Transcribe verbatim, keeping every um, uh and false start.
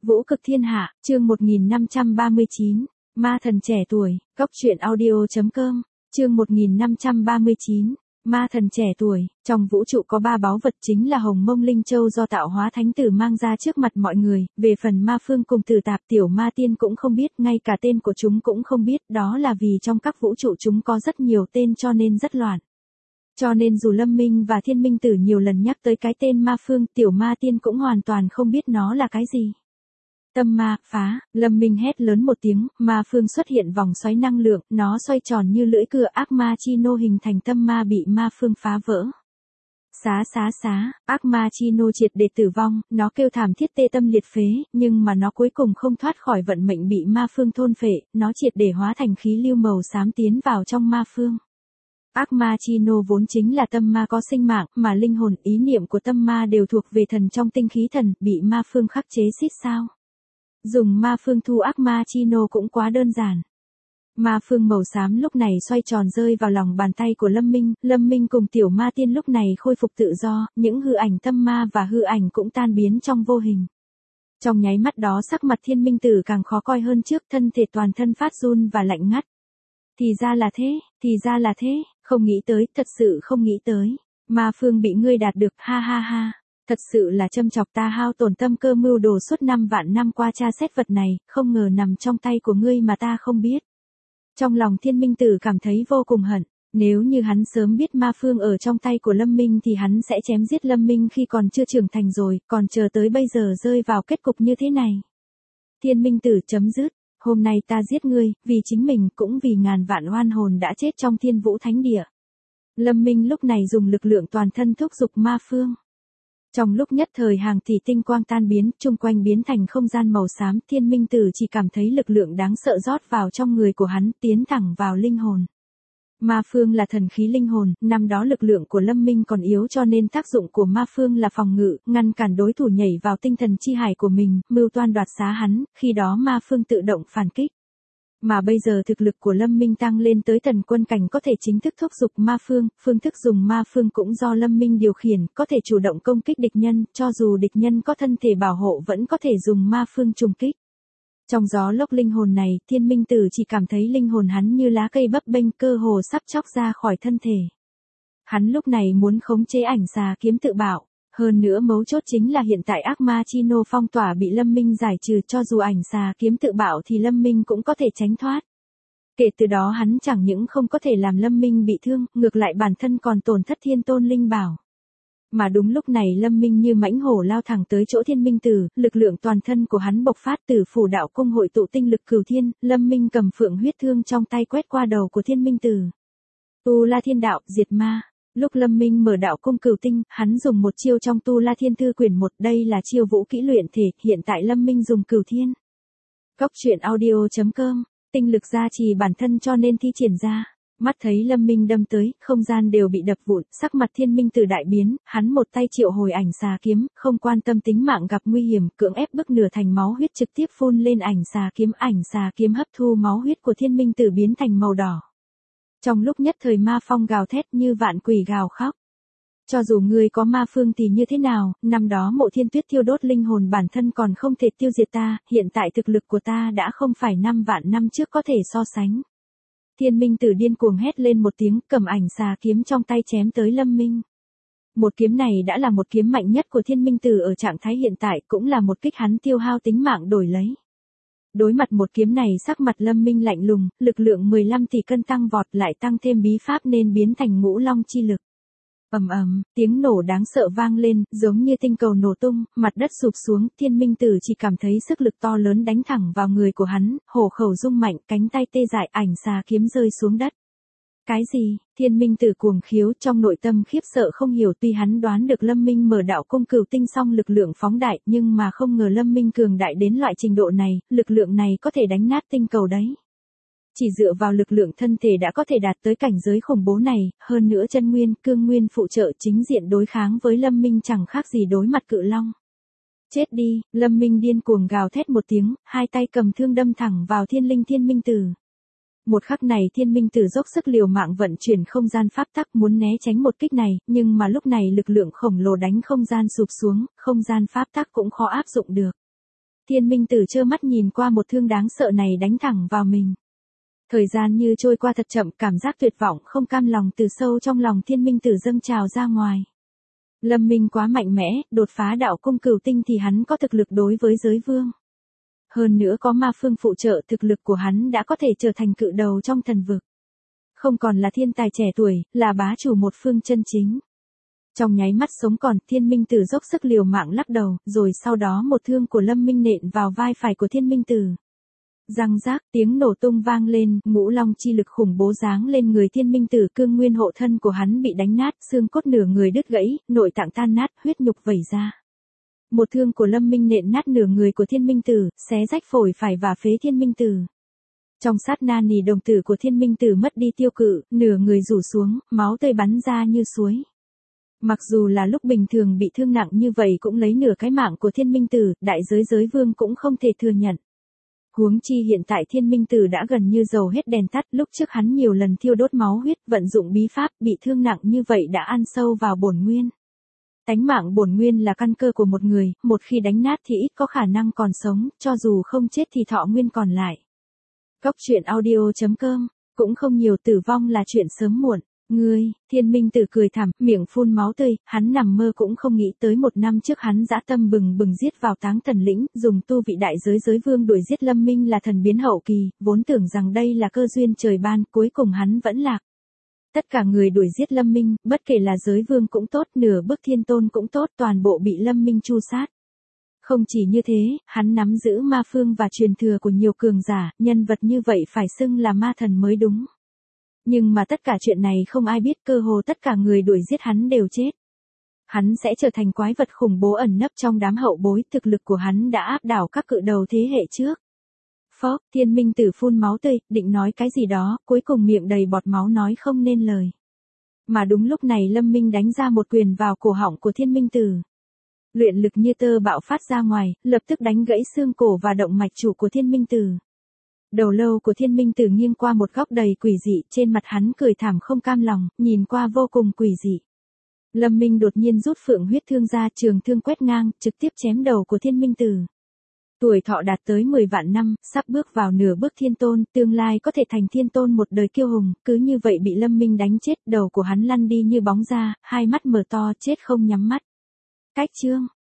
Vũ cực thiên hạ, chương một nghìn năm trăm ba mươi chín, ma thần trẻ tuổi, góc truyện audio chấm com, chương một nghìn năm trăm ba mươi chín, ma thần trẻ tuổi, trong vũ trụ có ba báu vật chính là Hồng Mông Linh Châu do tạo hóa thánh tử mang ra trước mặt mọi người, về phần ma phương cùng tử tạp tiểu ma tiên cũng không biết, ngay cả tên của chúng cũng không biết, đó là vì trong các vũ trụ chúng có rất nhiều tên cho nên rất loạn. Cho nên dù Lâm Minh và Thiên Minh Tử nhiều lần nhắc tới cái tên ma phương, tiểu ma tiên cũng hoàn toàn không biết nó là cái gì. Tâm ma, phá, Lâm Minh hét lớn một tiếng, ma phương xuất hiện vòng xoáy năng lượng, nó xoay tròn như lưỡi cưa, ác ma chi nô hình thành tâm ma bị ma phương phá vỡ. Xá xá xá, ác ma chi nô triệt để tử vong, nó kêu thảm thiết tê tâm liệt phế, nhưng mà nó cuối cùng không thoát khỏi vận mệnh bị ma phương thôn phệ, nó triệt để hóa thành khí lưu màu xám tiến vào trong ma phương. Ác ma chi nô vốn chính là tâm ma có sinh mạng, mà linh hồn, ý niệm của tâm ma đều thuộc về thần trong tinh khí thần, bị ma phương khắc chế xít sao. Dùng ma phương thu ác ma chi nô cũng quá đơn giản. Ma phương màu xám lúc này xoay tròn rơi vào lòng bàn tay của Lâm Minh, Lâm Minh cùng tiểu ma tiên lúc này khôi phục tự do, những hư ảnh tâm ma và hư ảnh cũng tan biến trong vô hình. Trong nháy mắt đó sắc mặt Thiên Minh Tử càng khó coi hơn trước, thân thể toàn thân phát run và lạnh ngắt. Thì ra là thế, thì ra là thế, không nghĩ tới, thật sự không nghĩ tới. Ma phương bị ngươi đạt được, ha ha ha. Thật sự là châm chọc ta hao tổn tâm cơ mưu đồ suốt năm vạn năm qua tra xét vật này, không ngờ nằm trong tay của ngươi mà ta không biết. Trong lòng Thiên Minh Tử cảm thấy vô cùng hận, nếu như hắn sớm biết ma phương ở trong tay của Lâm Minh thì hắn sẽ chém giết Lâm Minh khi còn chưa trưởng thành rồi, còn chờ tới bây giờ rơi vào kết cục như thế này. Thiên Minh Tử chấm dứt, hôm nay ta giết ngươi, vì chính mình cũng vì ngàn vạn oan hồn đã chết trong Thiên Vũ Thánh Địa. Lâm Minh lúc này dùng lực lượng toàn thân thúc giục ma phương. Trong lúc nhất thời hàng tỷ tinh quang tan biến, chung quanh biến thành không gian màu xám, Thiên Minh Tử chỉ cảm thấy lực lượng đáng sợ rót vào trong người của hắn, tiến thẳng vào linh hồn. Ma phương là thần khí linh hồn, năm đó lực lượng của Lâm Minh còn yếu cho nên tác dụng của ma phương là phòng ngự, ngăn cản đối thủ nhảy vào tinh thần chi hải của mình, mưu toan đoạt xá hắn, khi đó ma phương tự động phản kích. Mà bây giờ thực lực của Lâm Minh tăng lên tới thần quân cảnh có thể chính thức thúc giục ma phương, phương thức dùng ma phương cũng do Lâm Minh điều khiển, có thể chủ động công kích địch nhân, cho dù địch nhân có thân thể bảo hộ vẫn có thể dùng ma phương trùng kích. Trong gió lốc linh hồn này, Thiên Minh Tử chỉ cảm thấy linh hồn hắn như lá cây bấp bênh, cơ hồ sắp chóc ra khỏi thân thể. Hắn lúc này muốn khống chế ảnh xà kiếm tự bạo. Hơn nữa mấu chốt chính là hiện tại ác ma chi nô phong tỏa bị Lâm Minh giải trừ, cho dù ảnh xà kiếm tự bạo thì Lâm Minh cũng có thể tránh thoát. Kể từ đó hắn chẳng những không có thể làm Lâm Minh bị thương, ngược lại bản thân còn tổn thất thiên tôn linh bảo. Mà đúng lúc này Lâm Minh như mãnh hổ lao thẳng tới chỗ Thiên Minh Tử, lực lượng toàn thân của hắn bộc phát, từ phủ đạo cung hội tụ tinh lực cửu thiên, Lâm Minh cầm phượng huyết thương trong tay quét qua đầu của Thiên Minh Tử. Tu La Thiên Đạo, diệt ma. Lúc Lâm Minh mở đạo cung cửu tinh, hắn dùng một chiêu trong Tu La Thiên Thư quyển một, đây là chiêu vũ kỹ luyện thể, hiện tại Lâm Minh dùng cửu thiên. Góc truyện audio chấm com, tinh lực gia trì bản thân cho nên thi triển ra. Mắt thấy Lâm Minh đâm tới, không gian đều bị đập vụn, sắc mặt Thiên Minh Tử đại biến, hắn một tay triệu hồi ảnh xà kiếm, không quan tâm tính mạng gặp nguy hiểm, cưỡng ép bức nửa thành máu huyết trực tiếp phun lên ảnh xà kiếm, ảnh xà kiếm hấp thu máu huyết của Thiên Minh Tử biến thành màu đỏ. Trong lúc nhất thời ma phong gào thét như vạn quỷ gào khóc. Cho dù ngươi có ma phương thì như thế nào, năm đó Mộ Thiên Tuyết thiêu đốt linh hồn bản thân còn không thể tiêu diệt ta, hiện tại thực lực của ta đã không phải năm vạn năm trước có thể so sánh. Thiên Minh Tử điên cuồng hét lên một tiếng, cầm ảnh xà kiếm trong tay chém tới Lâm Minh. Một kiếm này đã là một kiếm mạnh nhất của Thiên Minh Tử ở trạng thái hiện tại, cũng là một kích hắn tiêu hao tính mạng đổi lấy. Đối mặt một kiếm này sắc mặt Lâm Minh lạnh lùng, lực lượng mười lăm tỷ cân tăng vọt, lại tăng thêm bí pháp nên biến thành ngũ long chi lực. Ầm ầm, tiếng nổ đáng sợ vang lên, giống như tinh cầu nổ tung, mặt đất sụp xuống, Thiên Minh Tử chỉ cảm thấy sức lực to lớn đánh thẳng vào người của hắn, hổ khẩu rung mạnh, cánh tay tê dại, ảnh xà kiếm rơi xuống đất. Cái gì? Thiên Minh Tử cuồng khiếu, trong nội tâm khiếp sợ không hiểu, tuy hắn đoán được Lâm Minh mở đạo cung cửu tinh xong lực lượng phóng đại, nhưng mà không ngờ Lâm Minh cường đại đến loại trình độ này, lực lượng này có thể đánh nát tinh cầu đấy. Chỉ dựa vào lực lượng thân thể đã có thể đạt tới cảnh giới khủng bố này, hơn nữa chân nguyên, cương nguyên phụ trợ, chính diện đối kháng với Lâm Minh chẳng khác gì đối mặt cự long. Chết đi, Lâm Minh điên cuồng gào thét một tiếng, hai tay cầm thương đâm thẳng vào thiên linh Thiên Minh Tử. Một khắc này Thiên Minh Tử dốc sức liều mạng vận chuyển không gian pháp tắc muốn né tránh một kích này, nhưng mà lúc này lực lượng khổng lồ đánh không gian sụp xuống, không gian pháp tắc cũng khó áp dụng được. Thiên minh tử trơ mắt nhìn qua một thương đáng sợ này đánh thẳng vào mình. Thời gian như trôi qua thật chậm, cảm giác tuyệt vọng không cam lòng từ sâu trong lòng thiên minh tử dâng trào ra ngoài. Lâm Minh quá mạnh mẽ, đột phá đạo cung cửu tinh thì hắn có thực lực đối với giới vương. Hơn nữa có ma phương phụ trợ, thực lực của hắn đã có thể trở thành cự đầu trong thần vực. Không còn là thiên tài trẻ tuổi, là bá chủ một phương chân chính. Trong nháy mắt sống còn, thiên minh tử dốc sức liều mạng lắc đầu, rồi sau đó một thương của Lâm Minh nện vào vai phải của thiên minh tử. Răng rác, tiếng nổ tung vang lên, ngũ long chi lực khủng bố giáng lên người thiên minh tử, cương nguyên hộ thân của hắn bị đánh nát, xương cốt nửa người đứt gãy, nội tạng tan nát, huyết nhục vẩy ra. Một thương của Lâm Minh nện nát nửa người của thiên minh tử, xé rách phổi phải và phế thiên minh tử. Trong sát na nỉ đồng tử của thiên minh tử mất đi tiêu cự, nửa người rủ xuống, máu tươi bắn ra như suối. Mặc dù là lúc bình thường bị thương nặng như vậy cũng lấy nửa cái mạng của thiên minh tử, đại giới giới vương cũng không thể thừa nhận. Huống chi hiện tại thiên minh tử đã gần như dầu hết đèn tắt, lúc trước hắn nhiều lần thiêu đốt máu huyết, vận dụng bí pháp, bị thương nặng như vậy đã ăn sâu vào bổn nguyên. Tánh mạng bổn nguyên là căn cơ của một người, một khi đánh nát thì ít có khả năng còn sống, cho dù không chết thì thọ nguyên còn lại. Cốc truyện audio chấm com, cũng không nhiều, tử vong là chuyện sớm muộn. Ngươi, thiên minh tử cười thảm, miệng phun máu tươi, hắn nằm mơ cũng không nghĩ tới một năm trước hắn dã tâm bừng bừng giết vào Táng Thần Lĩnh, dùng tu vị đại giới giới vương đuổi giết Lâm Minh là thần biến hậu kỳ, vốn tưởng rằng đây là cơ duyên trời ban, cuối cùng hắn vẫn lạc. Tất cả người đuổi giết Lâm Minh, bất kể là giới vương cũng tốt, nửa bước thiên tôn cũng tốt, toàn bộ bị Lâm Minh tru sát. Không chỉ như thế, hắn nắm giữ ma phương và truyền thừa của nhiều cường giả, nhân vật như vậy phải xưng là ma thần mới đúng. Nhưng mà tất cả chuyện này không ai biết, cơ hồ tất cả người đuổi giết hắn đều chết. Hắn sẽ trở thành quái vật khủng bố ẩn nấp trong đám hậu bối, thực lực của hắn đã áp đảo các cự đầu thế hệ trước. Phốc, thiên minh tử phun máu tươi, định nói cái gì đó, cuối cùng miệng đầy bọt máu nói không nên lời. Mà đúng lúc này Lâm Minh đánh ra một quyền vào cổ họng của thiên minh tử. Luyện lực như tơ bạo phát ra ngoài, lập tức đánh gãy xương cổ và động mạch chủ của thiên minh tử. Đầu lâu của thiên minh tử nghiêng qua một góc đầy quỷ dị, trên mặt hắn cười thảm không cam lòng, nhìn qua vô cùng quỷ dị. Lâm Minh đột nhiên rút phượng huyết thương ra, trường thương quét ngang, trực tiếp chém đầu của thiên minh tử. Tuổi thọ đạt tới mười vạn năm, sắp bước vào nửa bước thiên tôn, tương lai có thể thành thiên tôn một đời kiêu hùng, cứ như vậy bị Lâm Minh đánh chết, đầu của hắn lăn đi như bóng ra, hai mắt mở to chết không nhắm mắt. Cách chương